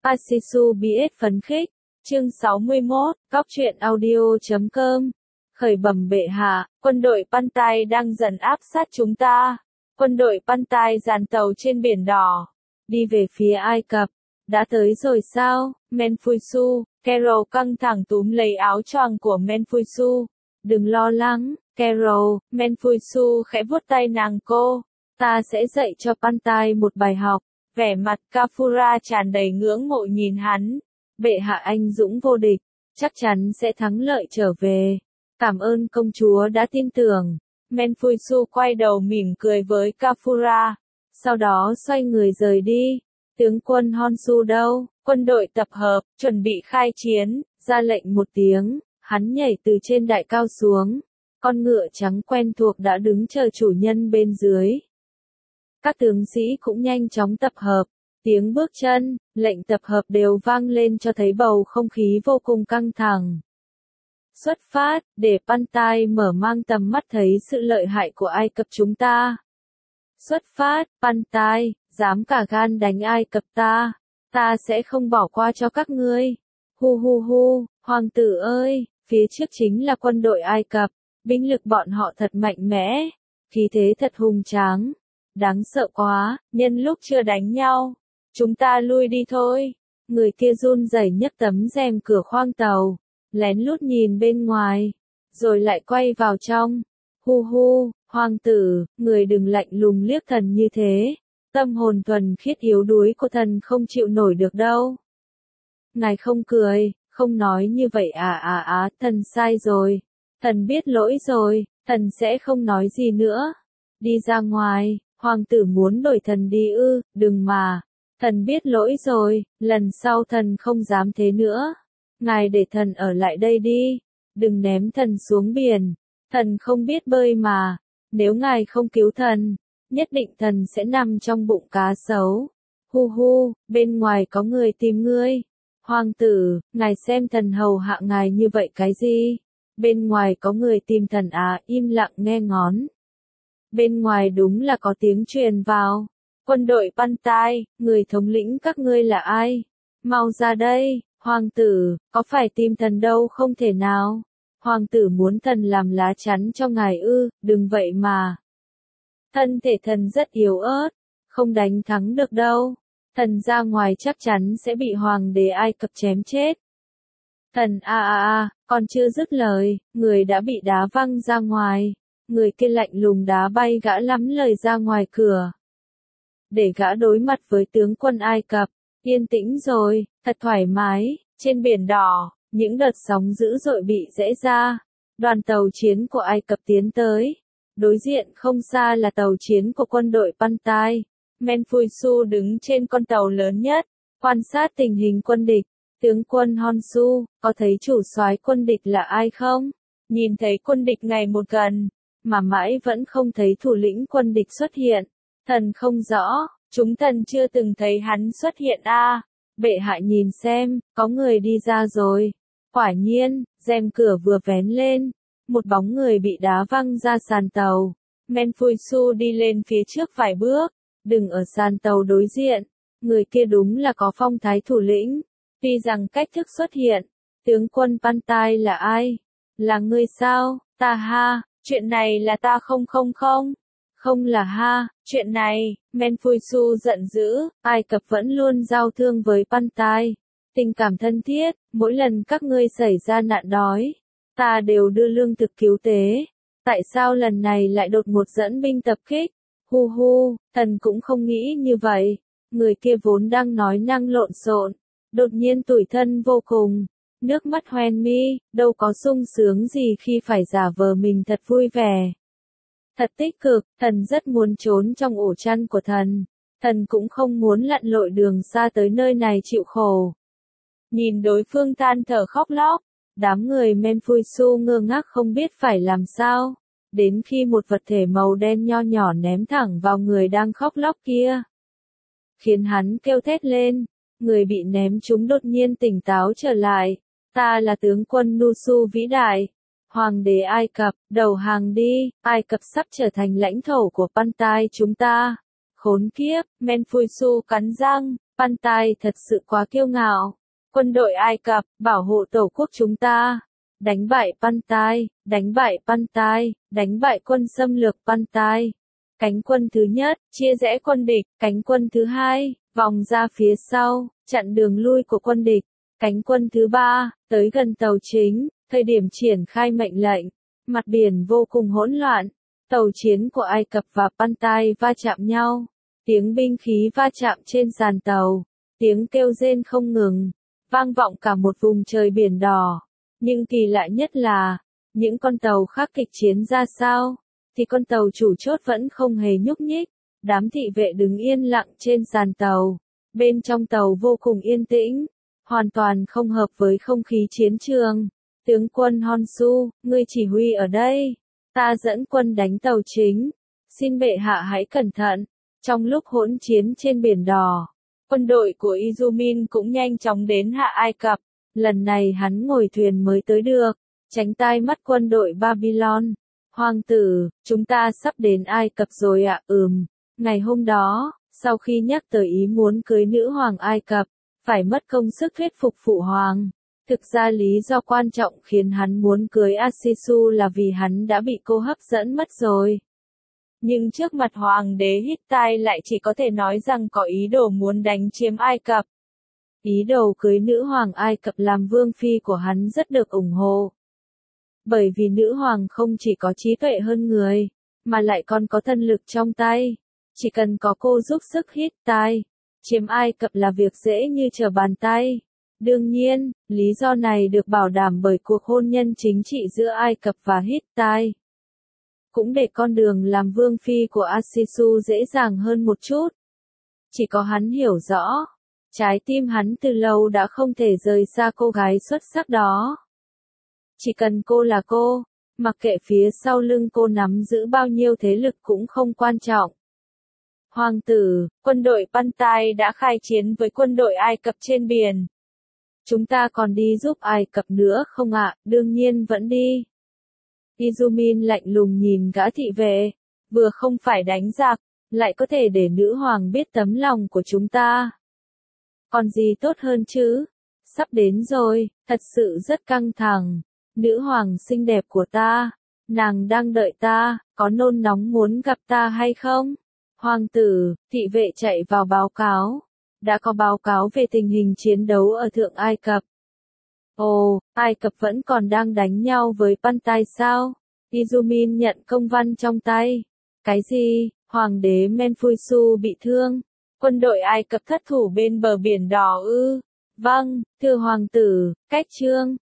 Asisu BS phấn khích, chương 61, Cóc truyện audio.com. Khởi bẩm bệ hạ, quân đội Pantai đang dần áp sát chúng ta. Quân đội Pantai dàn tàu trên biển đỏ, đi về phía Ai Cập. Đã tới rồi sao? Menfuisu, Carol căng thẳng túm lấy áo choàng của Menfuisu. Đừng lo lắng, Carol, Menfuisu khẽ vuốt tay nàng cô. Ta sẽ dạy cho Pantai một bài học. Vẻ mặt Kafura tràn đầy ngưỡng mộ nhìn hắn. Bệ hạ anh dũng vô địch, chắc chắn sẽ thắng lợi trở về. Cảm ơn công chúa đã tin tưởng. Menfuisu quay đầu mỉm cười với Kafura. Sau đó xoay người rời đi. Tướng quân Honsu đâu? Quân đội tập hợp, chuẩn bị khai chiến. Ra lệnh một tiếng, hắn nhảy từ trên đại cao xuống. Con ngựa trắng quen thuộc đã đứng chờ chủ nhân bên dưới. Các tướng sĩ cũng nhanh chóng tập hợp. Tiếng bước chân, lệnh tập hợp đều vang lên cho thấy bầu không khí vô cùng căng thẳng. Xuất phát, để Pantai mở mang tầm mắt thấy sự lợi hại của Ai Cập chúng ta. Xuất phát, Pantai, dám cả gan đánh Ai Cập ta sẽ không bỏ qua cho các ngươi. Hu hu hu, hoàng tử ơi, phía trước chính là quân đội Ai Cập, binh lực bọn họ thật mạnh mẽ, khí thế thật hùng tráng. Đáng sợ quá, nhân lúc chưa đánh nhau, chúng ta lui đi thôi. Người kia run rẩy nhấc tấm rèm cửa khoang tàu, lén lút nhìn bên ngoài, rồi lại quay vào trong. Hu hu, hoàng tử, người đừng lạnh lùng liếc thần như thế. Tâm hồn thuần khiết yếu đuối của thần không chịu nổi được đâu. Ngài không cười, không nói như vậy thần sai rồi. Thần biết lỗi rồi, thần sẽ không nói gì nữa. Đi ra ngoài. Hoàng tử muốn đổi thần đi ư? Đừng mà. Thần biết lỗi rồi, lần sau thần không dám thế nữa. Ngài để thần ở lại đây đi. Đừng ném thần xuống biển. Thần không biết bơi mà. Nếu ngài không cứu thần, nhất định thần sẽ nằm trong bụng cá sấu. Hu hu, bên ngoài có người tìm ngươi. Hoàng tử, ngài xem thần hầu hạ ngài như vậy cái gì? Bên ngoài có người tìm thần à? Im lặng nghe ngóng. Bên ngoài đúng là có tiếng truyền vào. Quân đội Pantai, người thống lĩnh các ngươi là ai? Mau ra đây, hoàng tử, có phải tìm thần đâu? Không thể nào. Hoàng tử muốn thần làm lá chắn cho ngài ư? Đừng vậy mà. Thân thể thần rất yếu ớt, không đánh thắng được đâu. Thần ra ngoài chắc chắn sẽ bị hoàng đế Ai Cập chém chết. Thần còn chưa dứt lời, người đã bị đá văng ra ngoài. Người kia lạnh lùng đá bay gã lắm lời ra ngoài cửa. Để gã đối mặt với tướng quân Ai Cập. Yên tĩnh rồi, thật thoải mái. Trên biển đỏ, những đợt sóng dữ dội bị rẽ ra. Đoàn tàu chiến của Ai Cập tiến tới. Đối diện không xa là tàu chiến của quân đội Pantai. Menfuisu đứng trên con tàu lớn nhất, quan sát tình hình quân địch. Tướng quân Honsu, có thấy chủ soái quân địch là ai không? Nhìn thấy quân địch ngày một gần, mà mãi vẫn không thấy thủ lĩnh quân địch xuất hiện. Thần không rõ, chúng thần chưa từng thấy hắn xuất hiện à. Bệ hạ nhìn xem, có người đi ra rồi. Quả nhiên, rèm cửa vừa vén lên, một bóng người bị đá văng ra sàn tàu. Menfuisu đi lên phía trước vài bước, đừng ở sàn tàu đối diện. Người kia đúng là có phong thái thủ lĩnh. Tuy rằng cách thức xuất hiện, tướng quân Pantai là ai? Là ngươi sao? Ta ha. Chuyện này là ta không. Không là ha, chuyện này, Menfuisu giận dữ, Ai Cập vẫn luôn giao thương với Pantai. Tình cảm thân thiết, mỗi lần các ngươi xảy ra nạn đói, ta đều đưa lương thực cứu tế. Tại sao lần này lại đột ngột dẫn binh tập kích? Hu hu, thần cũng không nghĩ như vậy. Người kia vốn đang nói năng lộn xộn, đột nhiên tủi thân vô cùng. Nước mắt hoen mi, đâu có sung sướng gì khi phải giả vờ mình thật vui vẻ. Thật tích cực, thần rất muốn trốn trong ổ chăn của thần. Thần cũng không muốn lặn lội đường xa tới nơi này chịu khổ. Nhìn đối phương than thở khóc lóc, đám người Menfuisu ngơ ngác không biết phải làm sao. Đến khi một vật thể màu đen nho nhỏ ném thẳng vào người đang khóc lóc kia, khiến hắn kêu thét lên. Người bị ném trúng đột nhiên tỉnh táo trở lại. Ta là tướng quân Nusu vĩ đại. Hoàng đế Ai Cập, đầu hàng đi. Ai Cập sắp trở thành lãnh thổ của Pantai chúng ta. Khốn kiếp, Menfuisu cắn răng, Pantai thật sự quá kiêu ngạo. Quân đội Ai Cập, bảo hộ tổ quốc chúng ta. Đánh bại Pantai, đánh bại Pantai, đánh bại quân xâm lược Pantai. Cánh quân thứ nhất, chia rẽ quân địch. Cánh quân thứ hai, vòng ra phía sau, chặn đường lui của quân địch. Cánh quân thứ ba, tới gần tàu chính, thời điểm triển khai mệnh lệnh. Mặt biển vô cùng hỗn loạn. Tàu chiến của Ai Cập và Pantai va chạm nhau. Tiếng binh khí va chạm trên sàn tàu. Tiếng kêu rên không ngừng. Vang vọng cả một vùng trời biển đỏ. Nhưng kỳ lạ nhất là, những con tàu khác kịch chiến ra sao, thì con tàu chủ chốt vẫn không hề nhúc nhích. Đám thị vệ đứng yên lặng trên sàn tàu. Bên trong tàu vô cùng yên tĩnh. Hoàn toàn không hợp với không khí chiến trường. Tướng quân Honsu, ngươi chỉ huy ở đây. Ta dẫn quân đánh tàu chính. Xin bệ hạ hãy cẩn thận. Trong lúc hỗn chiến trên biển đỏ, quân đội của Izumin cũng nhanh chóng đến hạ Ai Cập. Lần này hắn ngồi thuyền mới tới được, tránh tai mắt quân đội Babylon. Hoàng tử, chúng ta sắp đến Ai Cập rồi ạ. Ngày hôm đó, sau khi nhắc tới ý muốn cưới nữ hoàng Ai Cập, phải mất công sức thuyết phục phụ hoàng. Thực ra lý do quan trọng khiến hắn muốn cưới Asisu là vì hắn đã bị cô hấp dẫn mất rồi. Nhưng trước mặt hoàng đế Hittite lại chỉ có thể nói rằng có ý đồ muốn đánh chiếm Ai Cập. Ý đồ cưới nữ hoàng Ai Cập làm vương phi của hắn rất được ủng hộ. Bởi vì nữ hoàng không chỉ có trí tuệ hơn người, mà lại còn có thân lực trong tay. Chỉ cần có cô giúp sức Hittite, chiếm Ai Cập là việc dễ như trở bàn tay. Đương nhiên, lý do này được bảo đảm bởi cuộc hôn nhân chính trị giữa Ai Cập và Hittite. Cũng để con đường làm vương phi của Asisu dễ dàng hơn một chút. Chỉ có hắn hiểu rõ, trái tim hắn từ lâu đã không thể rời xa cô gái xuất sắc đó. Chỉ cần cô là cô, mặc kệ phía sau lưng cô nắm giữ bao nhiêu thế lực cũng không quan trọng. Hoàng tử, quân đội Pantai đã khai chiến với quân đội Ai Cập trên biển. Chúng ta còn đi giúp Ai Cập nữa không ạ? Đương nhiên vẫn đi. Izumin lạnh lùng nhìn gã thị vệ, vừa không phải đánh giặc, lại có thể để nữ hoàng biết tấm lòng của chúng ta. Còn gì tốt hơn chứ? Sắp đến rồi, thật sự rất căng thẳng. Nữ hoàng xinh đẹp của ta, nàng đang đợi ta, có nôn nóng muốn gặp ta hay không? Hoàng tử, thị vệ chạy vào báo cáo. Đã có báo cáo về tình hình chiến đấu ở Thượng Ai Cập. Ồ, Ai Cập vẫn còn đang đánh nhau với Pantai sao? Izumin nhận công văn trong tay. Cái gì? Hoàng đế Menfuisu bị thương. Quân đội Ai Cập thất thủ bên bờ biển đỏ ư? Vâng, thưa hoàng tử, cách chương.